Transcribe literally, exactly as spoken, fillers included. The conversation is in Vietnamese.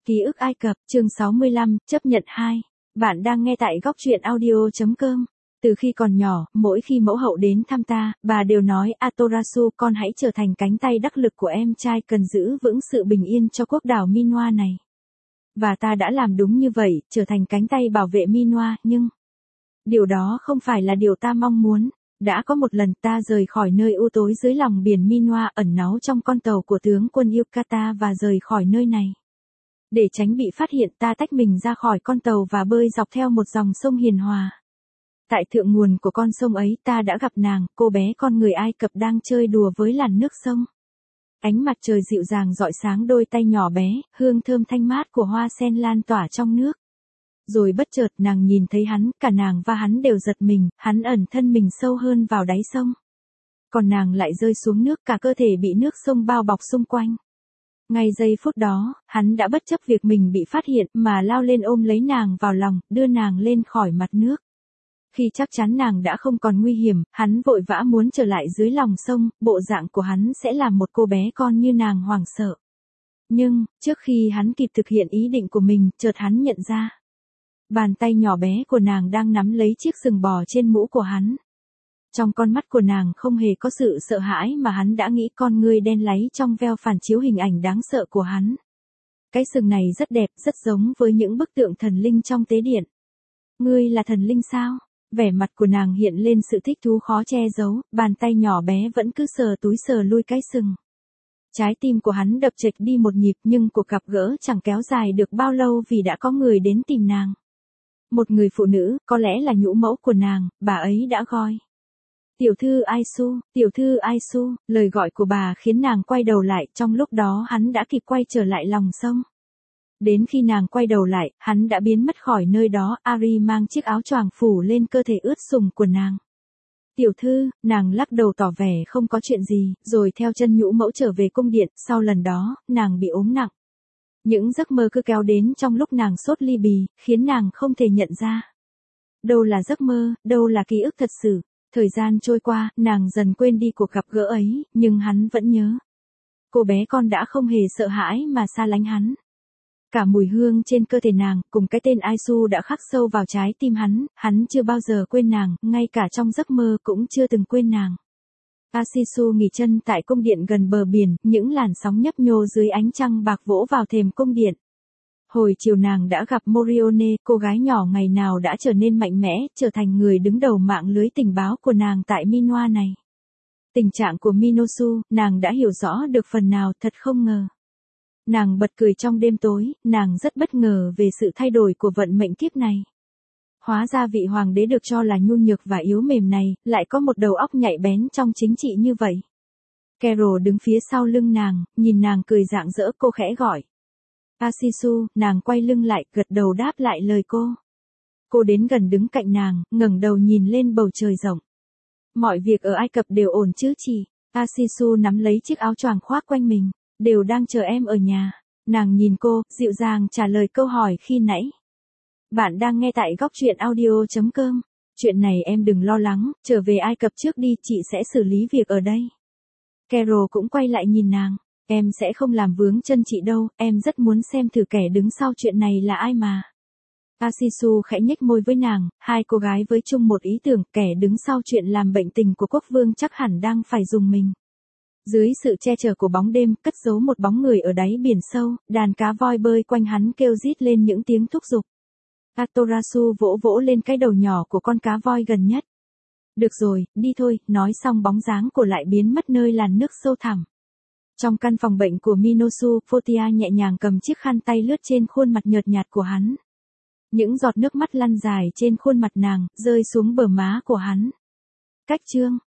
Ký ức Ai Cập, chương sáu mươi lăm, chấp nhận hai. Bạn đang nghe tại góc truyện audio.com. Từ khi còn nhỏ, mỗi khi mẫu hậu đến thăm ta, bà đều nói, Atorasu, con hãy trở thành cánh tay đắc lực của em trai, cần giữ vững sự bình yên cho quốc đảo Minoa này. Và ta đã làm đúng như vậy, trở thành cánh tay bảo vệ Minoa, nhưng điều đó không phải là điều ta mong muốn. Đã có một lần ta rời khỏi nơi u tối dưới lòng biển Minoa, ẩn náu trong con tàu của tướng quân Yukata và rời khỏi nơi này. Để tránh bị phát hiện, ta tách mình ra khỏi con tàu và bơi dọc theo một dòng sông hiền hòa. Tại thượng nguồn của con sông ấy, ta đã gặp nàng, cô bé con người Ai Cập đang chơi đùa với làn nước sông. Ánh mặt trời dịu dàng rọi sáng đôi tay nhỏ bé, hương thơm thanh mát của hoa sen lan tỏa trong nước. Rồi bất chợt nàng nhìn thấy hắn, cả nàng và hắn đều giật mình, hắn ẩn thân mình sâu hơn vào đáy sông. Còn nàng lại rơi xuống nước, cả cơ thể bị nước sông bao bọc xung quanh. Ngay giây phút đó, hắn đã bất chấp việc mình bị phát hiện mà lao lên ôm lấy nàng vào lòng, đưa nàng lên khỏi mặt nước. Khi chắc chắn nàng đã không còn nguy hiểm, hắn vội vã muốn trở lại dưới lòng sông, bộ dạng của hắn sẽ làm một cô bé con như nàng hoảng sợ. Nhưng, trước khi hắn kịp thực hiện ý định của mình, chợt hắn nhận ra. Bàn tay nhỏ bé của nàng đang nắm lấy chiếc sừng bò trên mũ của hắn. Trong con mắt của nàng không hề có sự sợ hãi mà hắn đã nghĩ, con ngươi đen láy trong veo phản chiếu hình ảnh đáng sợ của hắn. Cái sừng này rất đẹp, rất giống với những bức tượng thần linh trong tế điện. Ngươi là thần linh sao? Vẻ mặt của nàng hiện lên sự thích thú khó che giấu, bàn tay nhỏ bé vẫn cứ sờ túi sờ lui cái sừng. Trái tim của hắn đập chệch đi một nhịp, nhưng cuộc gặp gỡ chẳng kéo dài được bao lâu vì đã có người đến tìm nàng. Một người phụ nữ, có lẽ là nhũ mẫu của nàng, bà ấy đã gọi. Tiểu thư Aisu, tiểu thư Aisu, lời gọi của bà khiến nàng quay đầu lại, trong lúc đó hắn đã kịp quay trở lại lòng sông. Đến khi nàng quay đầu lại, hắn đã biến mất khỏi nơi đó, Ari mang chiếc áo choàng phủ lên cơ thể ướt sũng của nàng. Tiểu thư, nàng lắc đầu tỏ vẻ không có chuyện gì, rồi theo chân nhũ mẫu trở về cung điện, sau lần đó, nàng bị ốm nặng. Những giấc mơ cứ kéo đến trong lúc nàng sốt ly bì, khiến nàng không thể nhận ra. Đâu là giấc mơ, đâu là ký ức thật sự. Thời gian trôi qua, nàng dần quên đi cuộc gặp gỡ ấy, nhưng hắn vẫn nhớ. Cô bé con đã không hề sợ hãi mà xa lánh hắn. Cả mùi hương trên cơ thể nàng, cùng cái tên Aisu đã khắc sâu vào trái tim hắn, hắn chưa bao giờ quên nàng, ngay cả trong giấc mơ cũng chưa từng quên nàng. Asisu nghỉ chân tại cung điện gần bờ biển, những làn sóng nhấp nhô dưới ánh trăng bạc vỗ vào thềm cung điện. Hồi chiều nàng đã gặp Morione, cô gái nhỏ ngày nào đã trở nên mạnh mẽ, trở thành người đứng đầu mạng lưới tình báo của nàng tại Minoa này. Tình trạng của Minosu, nàng đã hiểu rõ được phần nào, thật không ngờ. Nàng bật cười trong đêm tối, nàng rất bất ngờ về sự thay đổi của vận mệnh kiếp này. Hóa ra vị hoàng đế được cho là nhu nhược và yếu mềm này, lại có một đầu óc nhạy bén trong chính trị như vậy. Carol đứng phía sau lưng nàng, nhìn nàng cười rạng rỡ, cô khẽ gọi. Asisu, nàng quay lưng lại, gật đầu đáp lại lời cô. Cô đến gần đứng cạnh nàng, ngẩng đầu nhìn lên bầu trời rộng. Mọi việc ở Ai Cập đều ổn chứ chị? Asisu nắm lấy chiếc áo choàng khoác quanh mình. Đều đang chờ em ở nhà. Nàng nhìn cô, dịu dàng trả lời câu hỏi khi nãy. Bạn đang nghe tại góc truyện audio.com. Chuyện này em đừng lo lắng, trở về Ai Cập trước đi, chị sẽ xử lý việc ở đây. Carol cũng quay lại nhìn nàng. Em sẽ không làm vướng chân chị đâu, em rất muốn xem thử kẻ đứng sau chuyện này là ai mà. Asisu khẽ nhếch môi với nàng, hai cô gái với chung một ý tưởng, kẻ đứng sau chuyện làm bệnh tình của quốc vương chắc hẳn đang phải dùng mình. Dưới sự che chở của bóng đêm, cất giấu một bóng người ở đáy biển sâu, đàn cá voi bơi quanh hắn kêu rít lên những tiếng thúc giục. Atorasu vỗ vỗ lên cái đầu nhỏ của con cá voi gần nhất. Được rồi, đi thôi, nói xong bóng dáng của lại biến mất nơi làn nước sâu thẳm. Trong căn phòng bệnh của Minosu, Fotia nhẹ nhàng cầm chiếc khăn tay lướt trên khuôn mặt nhợt nhạt của hắn. Những giọt nước mắt lăn dài trên khuôn mặt nàng, rơi xuống bờ má của hắn. Cách chương